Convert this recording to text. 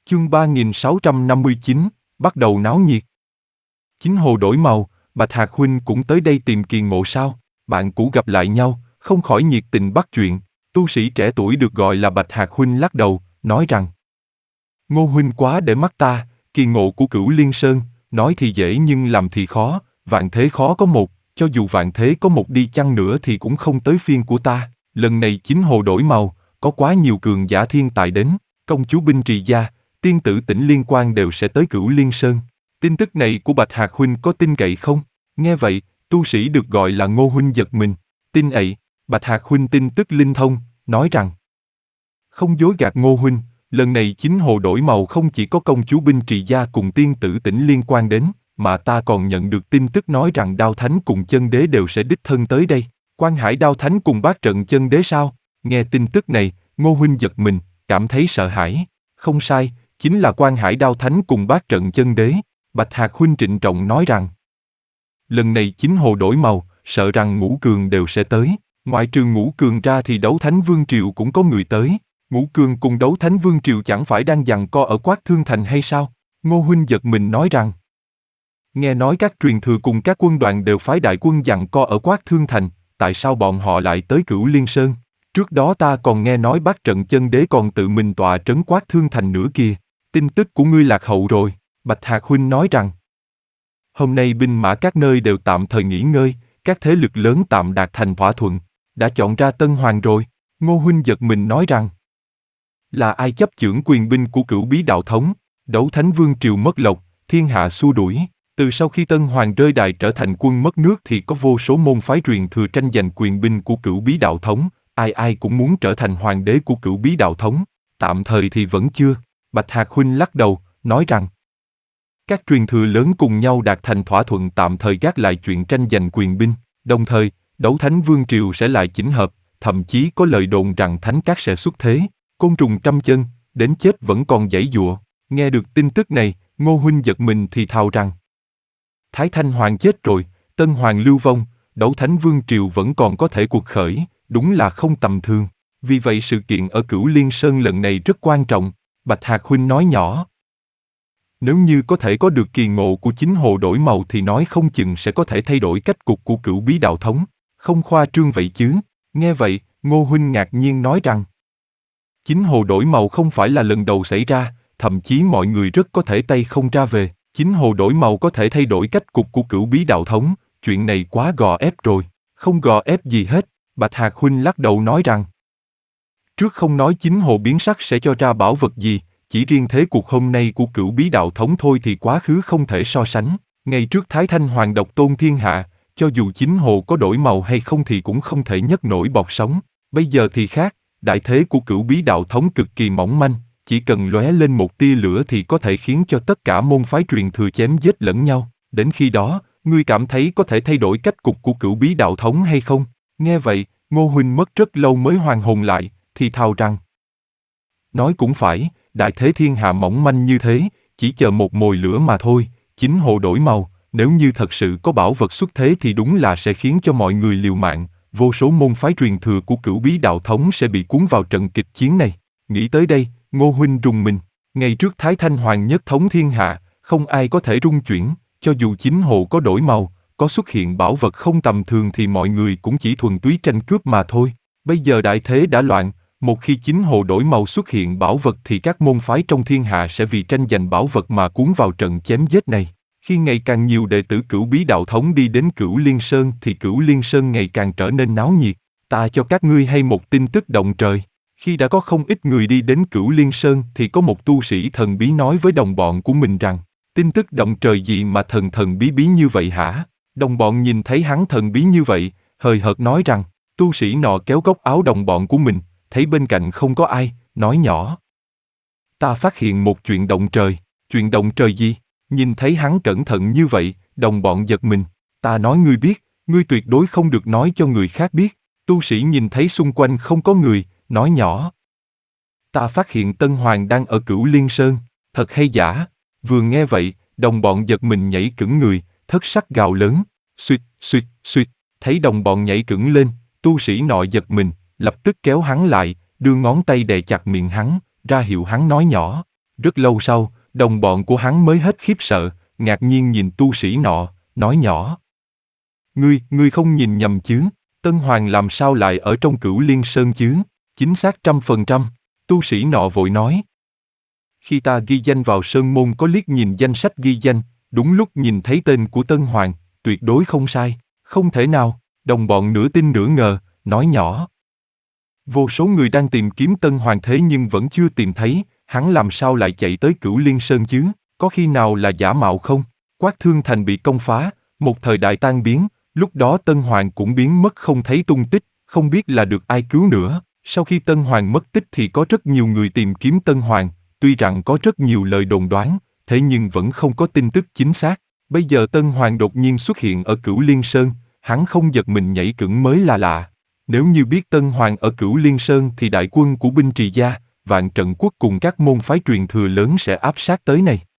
Chương 3659, bắt đầu náo nhiệt. Chính hồ đổi màu, Bạch Hạc huynh cũng tới đây tìm Kỳ Ngộ sao? Bạn cũ gặp lại nhau, không khỏi nhiệt tình bắt chuyện. Tu sĩ trẻ tuổi được gọi là Bạch Hạc huynh lắc đầu, nói rằng: Ngô huynh quá để mắt ta, Kỳ Ngộ của Cửu Liên Sơn, nói thì dễ nhưng làm thì khó, vạn thế khó có một, cho dù vạn thế có một đi chăng nữa thì cũng không tới phiên của ta. Lần này chính hồ đổi màu, có quá nhiều cường giả thiên tài đến, công chúa Binh Trì Gia, tiên tử Tỉnh Liên Quan đều sẽ tới Cửu Liên Sơn. Tin tức này của Bạch Hạc huynh có tin cậy không? Nghe vậy, tu sĩ được gọi là Ngô huynh giật mình. Tin ậy, Bạch Hạc huynh tin tức linh thông, nói rằng: Không dối gạt Ngô huynh, lần này chính hồ đổi màu không chỉ có công chúa Binh Trì Gia cùng tiên tử Tỉnh Liên Quan đến, mà ta còn nhận được tin tức nói rằng Đao Thánh cùng Chân Đế đều sẽ đích thân tới đây. Quan Hải Đao Thánh cùng bát trận Chân Đế sao? Nghe tin tức này, Ngô huynh giật mình, cảm thấy sợ hãi. Không sai, chính là Quan Hải Đao Thánh cùng bát trận Chân Đế. Bạch Hạc huynh trịnh trọng nói rằng: Lần này chính hồ đổi màu, sợ rằng Ngũ Cường đều sẽ tới. Ngoại trừ Ngũ Cường ra thì Đấu Thánh Vương Triều cũng có người tới. Ngũ Cường cùng Đấu Thánh Vương Triều chẳng phải đang giằng co ở Quát Thương Thành hay sao? Ngô huynh giật mình nói rằng: Nghe nói các truyền thừa cùng các quân đoàn đều phái đại quân giằng co ở Quát Thương Thành, tại sao bọn họ lại tới Cửu Liên Sơn? Trước đó ta còn nghe nói bát trận Chân Đế còn tự mình tọa trấn Quát Thương Thành nữa kìa. Tin tức của ngươi lạc hậu rồi. Bạch Hạc huynh nói rằng: Hôm nay binh mã các nơi đều tạm thời nghỉ ngơi, các thế lực lớn tạm đạt thành thỏa thuận, đã chọn ra tân hoàng rồi. Ngô huynh giật mình nói rằng: Là ai chấp chưởng quyền binh của Cửu Bí Đạo Thống? Đấu Thánh Vương Triều mất lộc, thiên hạ xua đuổi. Từ sau khi tân hoàng rơi đài trở thành quân mất nước thì có vô số môn phái truyền thừa tranh giành quyền binh của Cửu Bí Đạo Thống, ai ai cũng muốn trở thành hoàng đế của Cửu Bí Đạo Thống. Tạm thời thì vẫn chưa. Bạch Hạc huynh lắc đầu, nói rằng: Các truyền thừa lớn cùng nhau đạt thành thỏa thuận tạm thời gác lại chuyện tranh giành quyền binh, đồng thời, Đấu Thánh Vương Triều sẽ lại chỉnh hợp, thậm chí có lời đồn rằng Thánh Các sẽ xuất thế, côn trùng trăm chân, đến chết vẫn còn giãy giụa. Nghe được tin tức này, Ngô huynh giật mình thì thào rằng: Thái Thanh Hoàng chết rồi, Tân Hoàng lưu vong, Đấu Thánh Vương Triều vẫn còn có thể cuộc khởi, đúng là không tầm thường. Vì vậy sự kiện ở Cửu Liên Sơn lần này rất quan trọng. Bạch Hạc huynh nói nhỏ: Nếu như có thể có được kỳ ngộ của chính hồ đổi màu thì nói không chừng sẽ có thể thay đổi cách cục của Cửu Bí Đạo Thống. Không khoa trương vậy chứ. Nghe vậy, Ngô huynh ngạc nhiên nói rằng: Chính hồ đổi màu không phải là lần đầu xảy ra, thậm chí mọi người rất có thể tay không ra về. Chính hồ đổi màu có thể thay đổi cách cục của Cửu Bí Đạo Thống, chuyện này quá gò ép rồi. Không gò ép gì hết, Bạch Hạc huynh lắc đầu nói rằng: Trước không nói chính hồ biến sắc sẽ cho ra bảo vật gì, chỉ riêng thế cuộc hôm nay của Cửu Bí Đạo Thống thôi thì quá khứ không thể so sánh. Ngày trước Thái Thanh Hoàng độc tôn thiên hạ, cho dù chính hồ có đổi màu hay không thì cũng không thể nhấc nổi bọt sóng. Bây giờ thì khác, đại thế của Cửu Bí Đạo Thống cực kỳ mỏng manh, chỉ cần lóe lên một tia lửa thì có thể khiến cho tất cả môn phái truyền thừa chém giết lẫn nhau. Đến khi đó, ngươi cảm thấy có thể thay đổi cách cục của Cửu Bí Đạo Thống hay không? Nghe vậy, Ngô huynh mất rất lâu mới hoàn hồn lại, thì thào rằng: Nói cũng phải, đại thế thiên hạ mỏng manh như thế, chỉ chờ một mồi lửa mà thôi. Chính hồ đổi màu, nếu như thật sự có bảo vật xuất thế thì đúng là sẽ khiến cho mọi người liều mạng, vô số môn phái truyền thừa của Cửu Bí Đạo Thống sẽ bị cuốn vào trận kịch chiến này. Nghĩ tới đây, Ngô huynh rùng mình. Ngày trước Thái Thanh Hoàng nhất thống thiên hạ, không ai có thể rung chuyển, cho dù chính hồ có đổi màu, có xuất hiện bảo vật không tầm thường thì mọi người cũng chỉ thuần túy tranh cướp mà thôi. Bây giờ đại thế đã loạn, một khi chính hồ đổi màu xuất hiện bảo vật thì các môn phái trong thiên hạ sẽ vì tranh giành bảo vật mà cuốn vào trận chém giết này. Khi ngày càng nhiều đệ tử Cửu Bí Đạo Thống đi đến Cửu Liên Sơn thì Cửu Liên Sơn ngày càng trở nên náo nhiệt. Ta cho các ngươi hay một tin tức động trời. Khi đã có không ít người đi đến Cửu Liên Sơn thì có một tu sĩ thần bí nói với đồng bọn của mình rằng: Tin tức động trời gì mà thần bí bí như vậy hả? Đồng bọn nhìn thấy hắn thần bí như vậy, hời hợt nói rằng. Tu sĩ nọ kéo góc áo đồng bọn của mình, thấy bên cạnh không có ai, nói nhỏ: Ta phát hiện một chuyện động trời. Chuyện động trời gì? Nhìn thấy hắn cẩn thận như vậy, đồng bọn giật mình. Ta nói ngươi biết, ngươi tuyệt đối không được nói cho người khác biết. Tu sĩ nhìn thấy xung quanh không có người, nói nhỏ: Ta phát hiện Tân Hoàng đang ở Cửu Liên Sơn. Thật hay giả? Vừa nghe vậy, đồng bọn giật mình nhảy cẫng người, thất sắc gào lớn: Suýt, suýt, suýt. Thấy đồng bọn nhảy cẫng lên, tu sĩ nọ giật mình, lập tức kéo hắn lại, đưa ngón tay đè chặt miệng hắn, ra hiệu hắn nói nhỏ. Rất lâu sau, đồng bọn của hắn mới hết khiếp sợ, ngạc nhiên nhìn tu sĩ nọ, nói nhỏ. Ngươi không nhìn nhầm chứ, Tân Hoàng làm sao lại ở trong Cửu Liên Sơn chứ? Chính xác 100%, tu sĩ nọ vội nói. Khi ta ghi danh vào Sơn Môn có liếc nhìn danh sách ghi danh, đúng lúc nhìn thấy tên của Tân Hoàng, tuyệt đối không sai, không thể nào, đồng bọn nửa tin nửa ngờ, nói nhỏ. Vô số người đang tìm kiếm Tân Hoàng thế nhưng vẫn chưa tìm thấy, hắn làm sao lại chạy tới Cửu Liên Sơn chứ, có khi nào là giả mạo không? Quát Thương Thành bị công phá, một thời đại tan biến, lúc đó Tân Hoàng cũng biến mất không thấy tung tích, không biết là được ai cứu nữa. Sau khi Tân Hoàng mất tích thì có rất nhiều người tìm kiếm Tân Hoàng, tuy rằng có rất nhiều lời đồn đoán, thế nhưng vẫn không có tin tức chính xác. Bây giờ Tân Hoàng đột nhiên xuất hiện ở Cửu Liên Sơn, hắn không giật mình nhảy cẫng mới là lạ. Nếu như biết Tân Hoàng ở Cửu Liên Sơn thì đại quân của Binh Trì Gia, Vạn Trận Quốc cùng các môn phái truyền thừa lớn sẽ áp sát tới này.